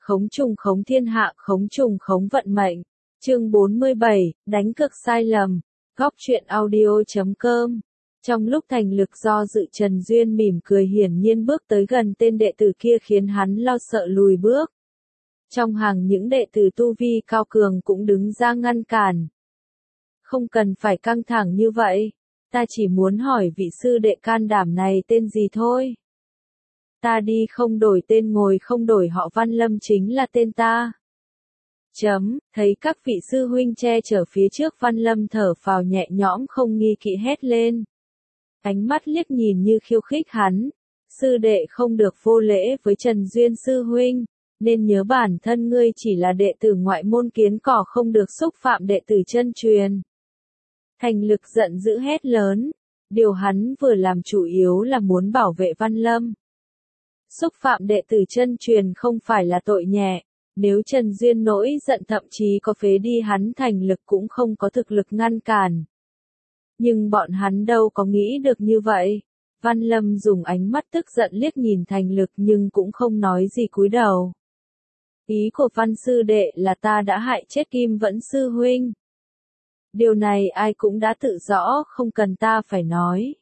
khống trùng khống thiên hạ, khống trùng khống vận mệnh. Chương 47, đánh cược sai lầm. Góc truyện audio.com. Trong lúc Thành Lực do dự, Trần Duyên mỉm cười hiển nhiên bước tới gần tên đệ tử kia khiến hắn lo sợ lùi bước. Trong hàng những đệ tử tu vi cao cường cũng đứng ra ngăn cản. Không cần phải căng thẳng như vậy. Ta chỉ muốn hỏi vị sư đệ can đảm này tên gì thôi. Ta đi không đổi tên ngồi không đổi họ, Văn Lâm chính là tên ta. Thấy các vị sư huynh che chở phía trước, Văn Lâm thở phào nhẹ nhõm không nghi kỵ hét lên. Ánh mắt liếc nhìn như khiêu khích hắn. Sư đệ không được vô lễ với Trần Duyên sư huynh, nên nhớ bản thân ngươi chỉ là đệ tử ngoại môn kiến cỏ, không được xúc phạm đệ tử chân truyền. Thành Lực giận dữ hét lớn. Điều hắn vừa làm chủ yếu là muốn bảo vệ Văn Lâm. Xúc phạm đệ tử chân truyền không phải là tội nhẹ. Nếu Trần Duyên nổi giận thậm chí có phế đi hắn, Thành Lực cũng không có thực lực ngăn cản. Nhưng bọn hắn đâu có nghĩ được như vậy. Văn Lâm dùng ánh mắt tức giận liếc nhìn Thành Lực nhưng cũng không nói gì, cúi đầu. Ý của Văn sư đệ là ta đã hại chết Kim Vẫn sư huynh. Điều này ai cũng đã tự rõ, không cần ta phải nói.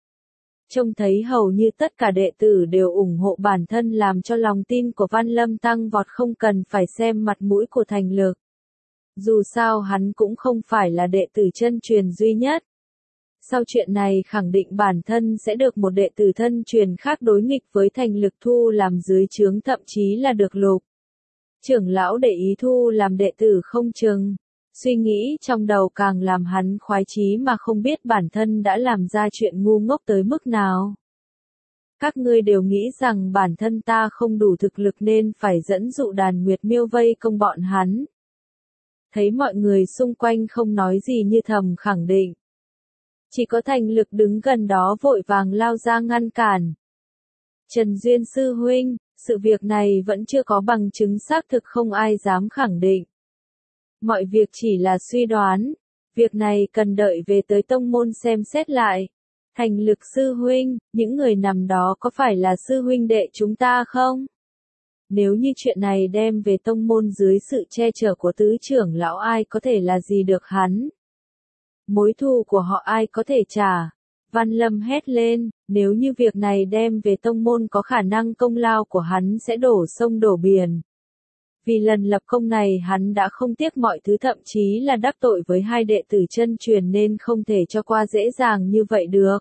Trông thấy hầu như tất cả đệ tử đều ủng hộ bản thân làm cho lòng tin của Văn Lâm tăng vọt, không cần phải xem mặt mũi của Thành Lực. Dù sao hắn cũng không phải là đệ tử chân truyền duy nhất. Sau chuyện này khẳng định bản thân sẽ được một đệ tử thân truyền khác đối nghịch với Thành Lực thu làm dưới trướng, thậm chí là được Lục trưởng lão để ý thu làm đệ tử không chừng. Suy nghĩ trong đầu càng làm hắn khoái chí mà không biết bản thân đã làm ra chuyện ngu ngốc tới mức nào. Các ngươi đều nghĩ rằng bản thân ta không đủ thực lực nên phải dẫn dụ đàn Nguyệt Miêu vây công bọn hắn. Thấy mọi người xung quanh không nói gì như thầm khẳng định. Chỉ có Thành Lực đứng gần đó vội vàng lao ra ngăn cản. Trần Duyên sư huynh, sự việc này vẫn chưa có bằng chứng xác thực, không ai dám khẳng định. Mọi việc chỉ là suy đoán, việc này cần đợi về tới tông môn xem xét lại. Thành Lực sư huynh, những người nằm đó có phải là sư huynh đệ chúng ta không? Nếu như chuyện này đem về tông môn dưới sự che chở của tứ trưởng lão, ai có thể là gì được hắn? Mối thù của họ ai có thể trả? Văn Lâm hét lên, nếu như việc này đem về tông môn có khả năng công lao của hắn sẽ đổ sông đổ biển. Vì lần lập công này hắn đã không tiếc mọi thứ, thậm chí là đắc tội với hai đệ tử chân truyền nên không thể cho qua dễ dàng như vậy được.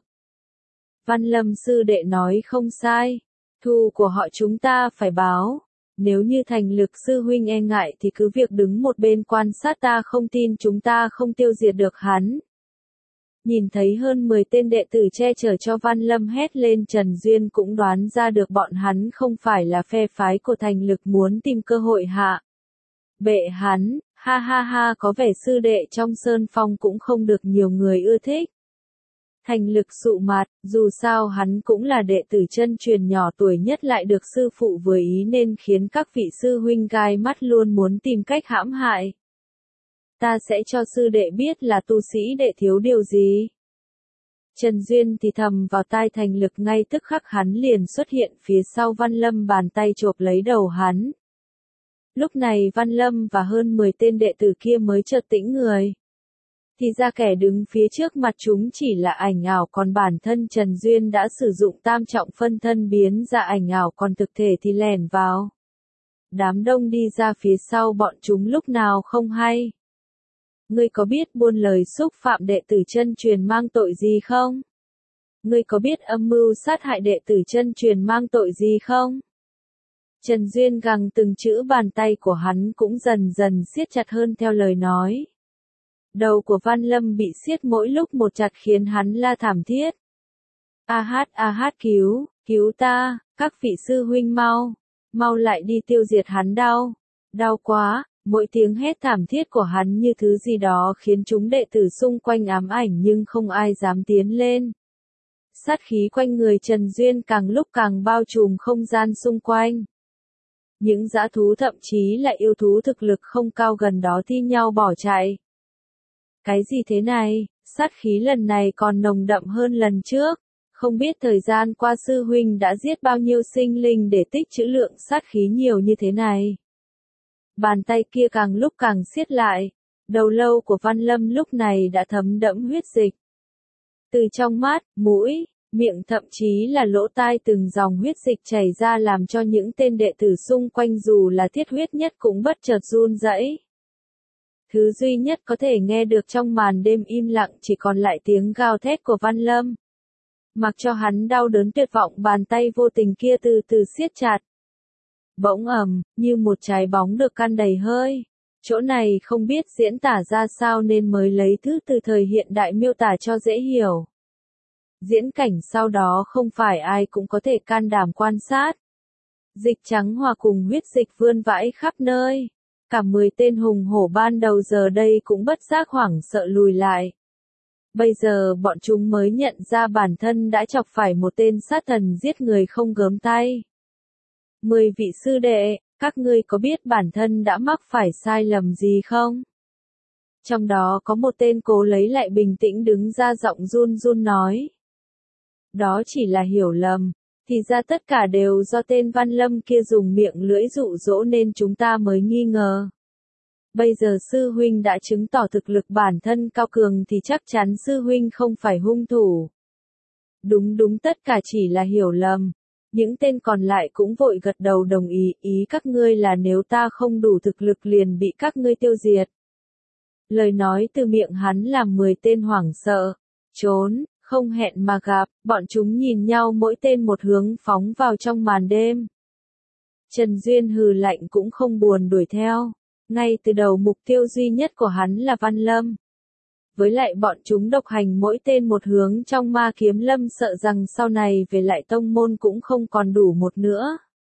Văn Lâm sư đệ nói không sai, thù của họ chúng ta phải báo. Nếu như Thành Lực sư huynh e ngại thì cứ việc đứng một bên quan sát, ta không tin chúng ta không tiêu diệt được hắn. Nhìn thấy hơn 10 tên đệ tử che chở cho Văn Lâm hét lên, Trần Duyên cũng đoán ra được bọn hắn không phải là phe phái của Thành Lực, muốn tìm cơ hội hạ bệ hắn. Ha ha ha, có vẻ sư đệ trong Sơn Phong cũng không được nhiều người ưa thích. Thành Lực sụ mặt, dù sao hắn cũng là đệ tử chân truyền nhỏ tuổi nhất, lại được sư phụ vừa ý nên khiến các vị sư huynh gai mắt, luôn muốn tìm cách hãm hại. Ta sẽ cho sư đệ biết là tu sĩ đệ thiếu điều gì. Trần Duyên thì thầm vào tai Thành Lực, ngay tức khắc hắn liền xuất hiện phía sau Văn Lâm, bàn tay chộp lấy đầu hắn. Lúc này Văn Lâm và hơn 10 tên đệ tử kia mới chợt tĩnh người. Thì ra kẻ đứng phía trước mặt chúng chỉ là ảnh ảo, còn bản thân Trần Duyên đã sử dụng tam trọng phân thân biến ra ảnh ảo, còn thực thể thì lẻn vào đám đông đi ra phía sau bọn chúng lúc nào không hay. Ngươi có biết buôn lời xúc phạm đệ tử chân truyền mang tội gì không? Ngươi có biết âm mưu sát hại đệ tử chân truyền mang tội gì không? Trần Duyên gằn từng chữ, bàn tay của hắn cũng dần dần siết chặt hơn theo lời nói. Đầu của Văn Lâm bị siết mỗi lúc một chặt khiến hắn la thảm thiết. A hát, cứu ta, các vị sư huynh mau lại đi tiêu diệt hắn, đau quá. Mỗi tiếng hét thảm thiết của hắn như thứ gì đó khiến chúng đệ tử xung quanh ám ảnh nhưng không ai dám tiến lên. Sát khí quanh người Trần Duyên càng lúc càng bao trùm không gian xung quanh. Những dã thú, thậm chí là yêu thú thực lực không cao gần đó thi nhau bỏ chạy. Cái gì thế này, sát khí lần này còn nồng đậm hơn lần trước. Không biết thời gian qua sư huynh đã giết bao nhiêu sinh linh để tích trữ lượng sát khí nhiều như thế này. Bàn tay kia càng lúc càng siết lại, đầu lâu của Văn Lâm lúc này đã thấm đẫm huyết dịch. Từ trong mắt, mũi, miệng thậm chí là lỗ tai từng dòng huyết dịch chảy ra làm cho những tên đệ tử xung quanh dù là thiết huyết nhất cũng bất chợt run rẩy. Thứ duy nhất có thể nghe được trong màn đêm im lặng chỉ còn lại tiếng gào thét của Văn Lâm. Mặc cho hắn đau đớn tuyệt vọng, bàn tay vô tình kia từ từ siết chặt. Bỗng như một trái bóng được căn đầy hơi. Chỗ này không biết diễn tả ra sao nên mới lấy thứ từ thời hiện đại miêu tả cho dễ hiểu. Diễn cảnh sau đó không phải ai cũng có thể can đảm quan sát. Dịch trắng hòa cùng huyết dịch vươn vãi khắp nơi. Cả 10 tên hùng hổ ban đầu giờ đây cũng bất giác hoảng sợ lùi lại. Bây giờ bọn chúng mới nhận ra bản thân đã chọc phải một tên sát thần giết người không gớm tay. 10 vị sư đệ, các ngươi có biết bản thân đã mắc phải sai lầm gì không? Trong đó có một tên cố lấy lại bình tĩnh đứng ra giọng run run nói. Đó chỉ là hiểu lầm, thì ra tất cả đều do tên Văn Lâm kia dùng miệng lưỡi dụ dỗ nên chúng ta mới nghi ngờ. Bây giờ sư huynh đã chứng tỏ thực lực bản thân cao cường thì chắc chắn sư huynh không phải hung thủ. Đúng tất cả chỉ là hiểu lầm. Những tên còn lại cũng vội gật đầu đồng ý các ngươi là nếu ta không đủ thực lực liền bị các ngươi tiêu diệt. Lời nói từ miệng hắn làm 10 tên hoảng sợ, trốn, không hẹn mà gặp, bọn chúng nhìn nhau mỗi tên một hướng phóng vào trong màn đêm. Trần Duyên hừ lạnh cũng không buồn đuổi theo, ngay từ đầu mục tiêu duy nhất của hắn là Văn Lâm. Với lại bọn chúng độc hành mỗi tên một hướng trong Ma Kiếm Lâm sợ rằng sau này về lại tông môn cũng không còn đủ một nữa.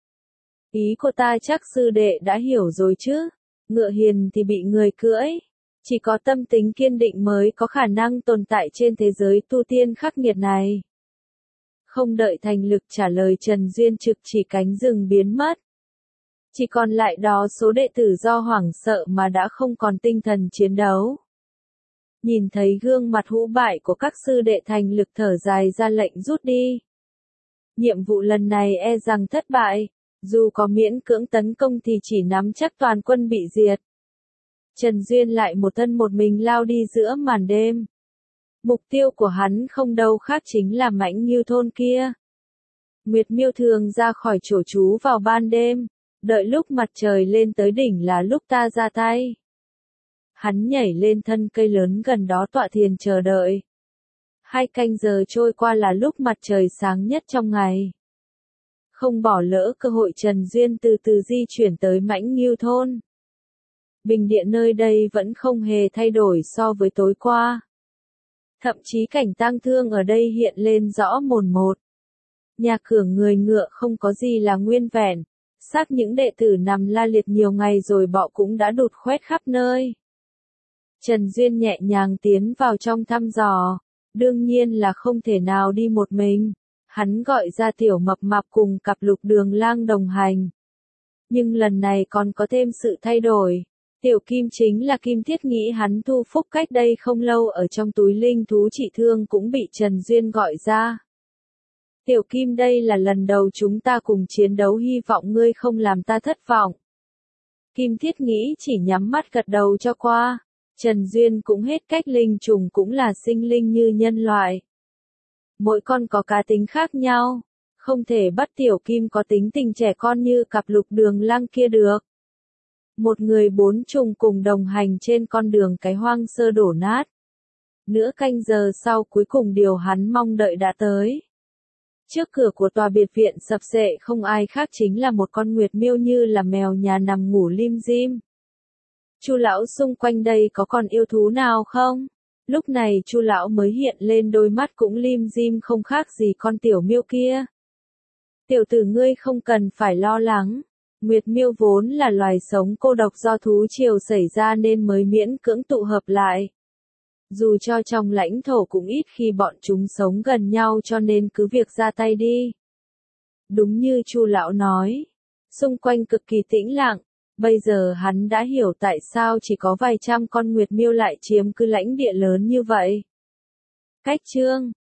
Ý của ta chắc sư đệ đã hiểu rồi chứ, ngựa hiền thì bị người cưỡi. Chỉ có tâm tính kiên định mới có khả năng tồn tại trên thế giới tu tiên khắc nghiệt này. Không đợi Thành Lực trả lời Trần Duyên trực chỉ cánh rừng biến mất. Chỉ còn lại đó số đệ tử do hoảng sợ mà đã không còn tinh thần chiến đấu. Nhìn thấy gương mặt hũ bại của các sư đệ, Thành Lực thở dài ra lệnh rút đi. Nhiệm vụ lần này e rằng thất bại, dù có miễn cưỡng tấn công thì chỉ nắm chắc toàn quân bị diệt. Trần Duyên lại một thân một mình lao đi giữa màn đêm. Mục tiêu của hắn không đâu khác chính là Mãnh Ngưu thôn kia. Nguyệt Miêu thường ra khỏi chỗ trú vào ban đêm, đợi lúc mặt trời lên tới đỉnh là lúc ta ra tay. Hắn nhảy lên thân cây lớn gần đó tọa thiền chờ đợi. 2 canh giờ trôi qua là lúc mặt trời sáng nhất trong ngày. Không bỏ lỡ cơ hội, Trần Duyên từ từ di chuyển tới Mãnh Ngưu thôn. Bình điện nơi đây vẫn không hề thay đổi so với tối qua. Thậm chí cảnh tang thương ở đây hiện lên rõ mồn một. Nhà cửa người ngựa không có gì là nguyên vẹn. Xác những đệ tử nằm la liệt nhiều ngày rồi bọ cũng đã đụt khoét khắp nơi. Trần Duyên nhẹ nhàng tiến vào trong thăm dò. Đương nhiên là không thể nào đi một mình. Hắn gọi ra Tiểu Mập Mạp cùng cặp Lục Đường Lang đồng hành. Nhưng lần này còn có thêm sự thay đổi. Tiểu Kim chính là Kim Thiết Nghĩ hắn thu phúc cách đây không lâu ở trong túi linh thú trị thương cũng bị Trần Duyên gọi ra. Tiểu Kim, đây là lần đầu chúng ta cùng chiến đấu, hy vọng ngươi không làm ta thất vọng. Kim Thiết Nghĩ chỉ nhắm mắt gật đầu cho qua. Trần Duyên cũng hết cách, linh trùng cũng là sinh linh như nhân loại. Mỗi con có cá tính khác nhau, không thể bắt Tiểu Kim có tính tình trẻ con như cặp Lục Đường Lang kia được. Một người 4 trùng cùng đồng hành trên con đường cái hoang sơ đổ nát. Nửa canh giờ sau cuối cùng điều hắn mong đợi đã tới. Trước cửa của tòa biệt viện sập xệ không ai khác chính là một con Nguyệt Miêu như là mèo nhà nằm ngủ lim dim. Chu lão, xung quanh đây có con yêu thú nào không? Lúc này Chu lão mới hiện lên, đôi mắt cũng lim dim không khác gì con tiểu miêu kia. Tiểu tử, ngươi không cần phải lo lắng. Nguyệt Miêu vốn là loài sống cô độc do thú triều xảy ra nên mới miễn cưỡng tụ hợp lại. Dù cho trong lãnh thổ cũng ít khi bọn chúng sống gần nhau cho nên cứ việc ra tay đi. Đúng như Chu lão nói, xung quanh cực kỳ tĩnh lặng, bây giờ hắn đã hiểu tại sao chỉ có vài trăm con Nguyệt Miêu lại chiếm cứ lãnh địa lớn như vậy. Cách chương